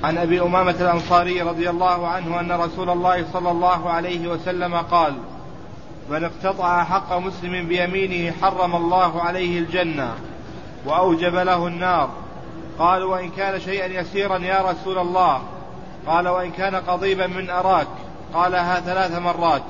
عن أبي أمامة الأنصاري رضي الله عنه أن رسول الله صلى الله عليه وسلم قال: من اقتطع حق مسلم بيمينه حرم الله عليه الجنة وأوجب له النار. قال: وإن كان شيئا يسيرا يا رسول الله؟ قال: وإن كان قضيبا من أراك؟ قالها 3 مرات.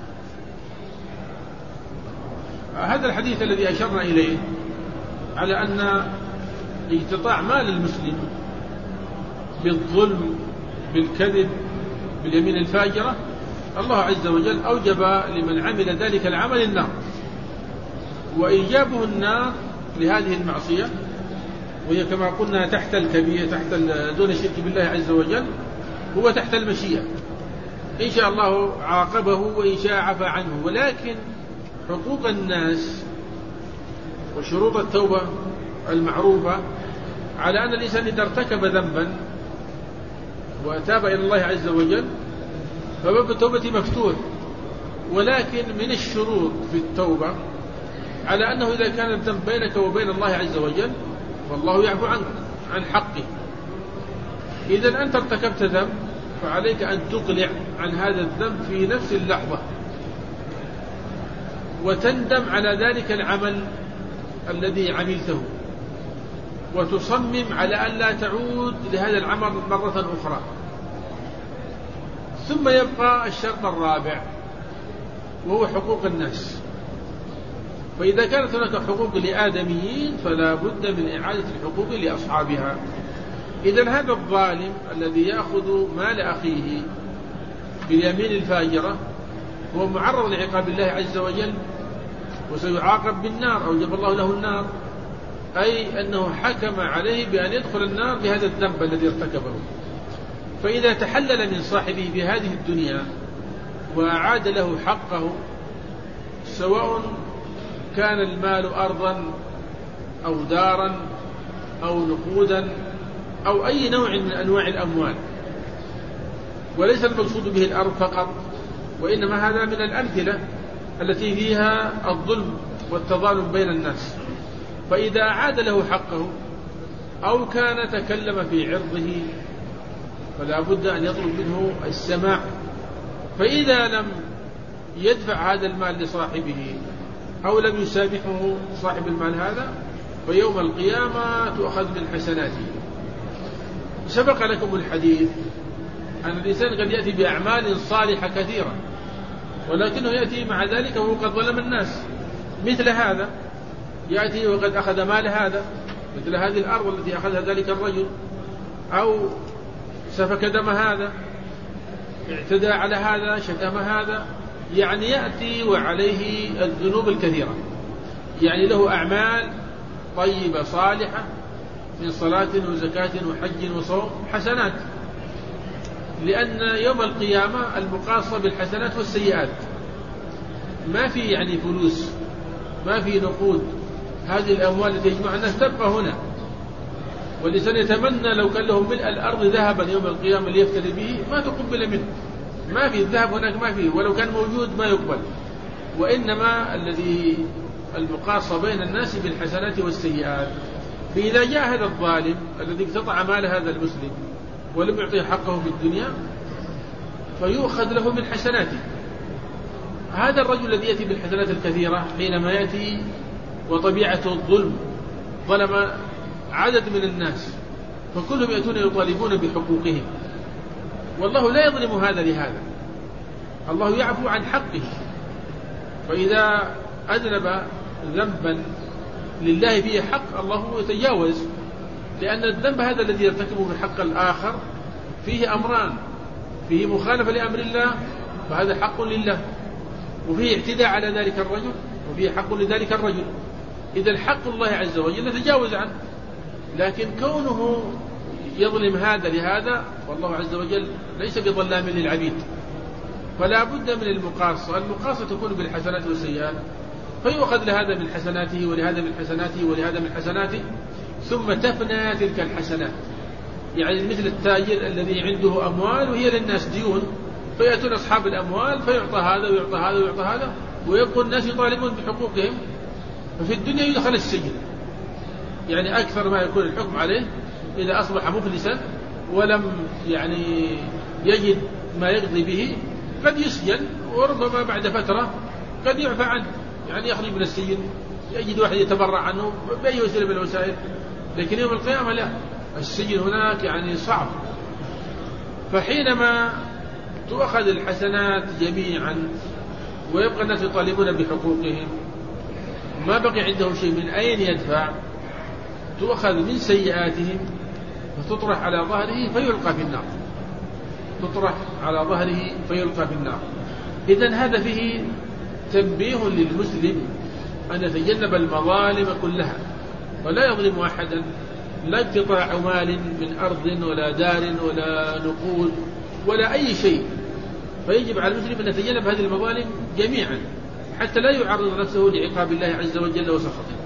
هذا الحديث الذي أشرنا إليه على أن اقتطاع مال المسلم بالظلم بالكذب باليمين الفاجرة الله عز وجل أوجب لمن عمل ذلك العمل النار، وإيجابه النار لهذه المعصية وهي كما قلنا تحت الكبيرة تحت دون الشرك بالله عز وجل هو تحت المشيئة، إن شاء الله عاقبه وإن شاء عفى عنه. ولكن حقوق الناس وشروط التوبة المعروفة على أن الإنسان إذا ارتكب ذنبا وتاب إلى الله عز وجل فباب التوبة مفتوح، ولكن من الشروط في التوبة على أنه إذا كان الذنب بينك وبين الله عز وجل والله يعفو عنك عن حقه. إذا أنت ارتكبت ذنب فعليك أن تقلع عن هذا الذنب في نفس اللحظة وتندم على ذلك العمل الذي عملته وتصمم على أن لا تعود لهذا العمل مرة أخرى. ثم يبقى الشرط الرابع وهو حقوق الناس. فإذا كانت هناك حقوق لآدميين فلا بد من إعادة الحقوق لأصحابها. إذن هذا الظالم الذي يأخذ مال أخيه باليمين الفاجرة هو معرض لعقاب الله عز وجل وسيعاقب بالنار، أوجب الله له النار، أي أنه حكم عليه بأن يدخل النار بهذا الذنب الذي ارتكبه. فإذا تحلل من صاحبه بهذه الدنيا وأعاد له حقه سواء كان المال أرضا أو دارا أو نقودا أو أي نوع من أنواع الأموال، وليس المقصود به الأرض فقط، وإنما هذا من الأمثلة التي فيها الظلم والتظالم بين الناس. فإذا أعاد له حقه أو كان تكلم في عرضه فلا بد أن يطلب منه السماع. فإذا لم يدفع هذا المال لصاحبه أو لم يسامحه صاحب المال هذا فيوم القيامة تؤخذ من حسناته. سبق لكم الحديث أن الإنسان قد يأتي بأعمال صالحة كثيرة ولكنه يأتي مع ذلك وهو قد ظلم الناس، مثل هذا يأتي وقد أخذ مال هذا، مثل هذه الأرض التي أخذها ذلك الرجل، أو سفك دم هذا، اعتدى على هذا، شتم هذا، يعني يأتي وعليه الذنوب الكثيرة، يعني له أعمال طيبة صالحة من صلاة وزكاة وحج وصوم حسنات، لأن يوم القيامة المقاصة بالحسنات والسيئات، ما في يعني فلوس، ما في نقود، هذه الأموال التي يجمع الناس تبقى هنا. والإنسان يتمنى لو كان له ملء الأرض ذهبا يوم القيامة ليفتدي به ما تقبل منه، ما في الذهب هناك، ما فيه، ولو كان موجود ما يقبل. وإنما الذي المقاصة بين الناس بالحسنات والسيئات. فإذا جاء هذا الظالم الذي اقتطع مال هذا المسلم ولم يعطيه حقه في الدنيا فيؤخذ له من حسناته. هذا الرجل الذي يأتي بالحسنات الكثيرة حينما يأتي وطبيعته الظلم، ظلم عدد من الناس فكلهم يأتون يطالبون بحقوقهم، والله لا يظلم هذا لهذا، الله يعفو عن حقه. فإذا أذنب ذنبا لله فيه حق الله يتجاوز، لأن الذنب هذا الذي يرتكبه في حق الآخر فيه أمران، فيه مخالفة لأمر الله فهذا حق لله، وفيه اعتداء على ذلك الرجل وفيه حق لذلك الرجل. إذا حق الله عز وجل يتجاوز عنه، لكن كونه يظلم هذا لهذا والله عز وجل ليس بظلام للعبيد. فلا بد من المقاصة، المقاصة تكون بالحسنات والسيئات، فيؤخذ لهذا من حسناته ولهذا من حسناته ولهذا من حسناته، ثم تفنى تلك الحسنات. يعني مثل التاجر الذي عنده أموال وهي للناس ديون، فيأتون أصحاب الأموال فيعطى هذا ويعطى هذا ويعطى هذا، ويبقى الناس يطالبون بحقوقهم، ففي الدنيا يدخل السجن. يعني أكثر ما يكون الحكم عليه إذا أصبح مفلسا ولم يعني يجد ما يقضي به قد يسجن، وربما بعد فترة قد يعفى عنه، يعني يخرج من السجن، يجد واحد يتبرع عنه بأي وسيلة من الوسائل. لكن يوم القيامة لا، السجن هناك يعني صعب. فحينما تؤخذ الحسنات جميعا ويبقى الناس يطالبون بحقوقهم، ما بقي عندهم شيء من أين يدفع، تؤخذ من سيئاتهم فتطرح على ظهره فيلقى في النار، تطرح على ظهره فيلقى في النار. إذن هذا فيه تنبيه للمسلم أن يتجنب المظالم كلها ولا يظلم أحدا، لا اقتطاع مال من أرض ولا دار ولا نقود ولا أي شيء. فيجب على المسلم أن يتجنب هذه المظالم جميعا حتى لا يعرض نفسه لعقاب الله عز وجل وسخطه.